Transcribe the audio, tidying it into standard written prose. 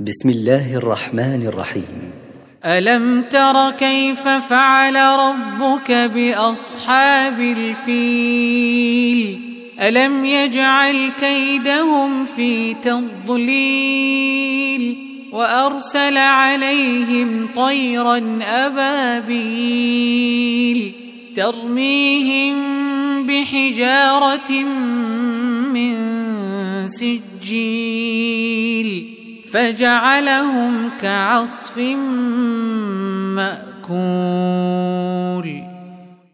بسم الله الرحمن الرحيم. ألم تر كيف فعل ربك بأصحاب الفيل ألم يجعل كيدهم في تضليل وأرسل عليهم طيرا أبابيل ترميهم بحجارة من سجيل فجعلهم كعصف مأكول.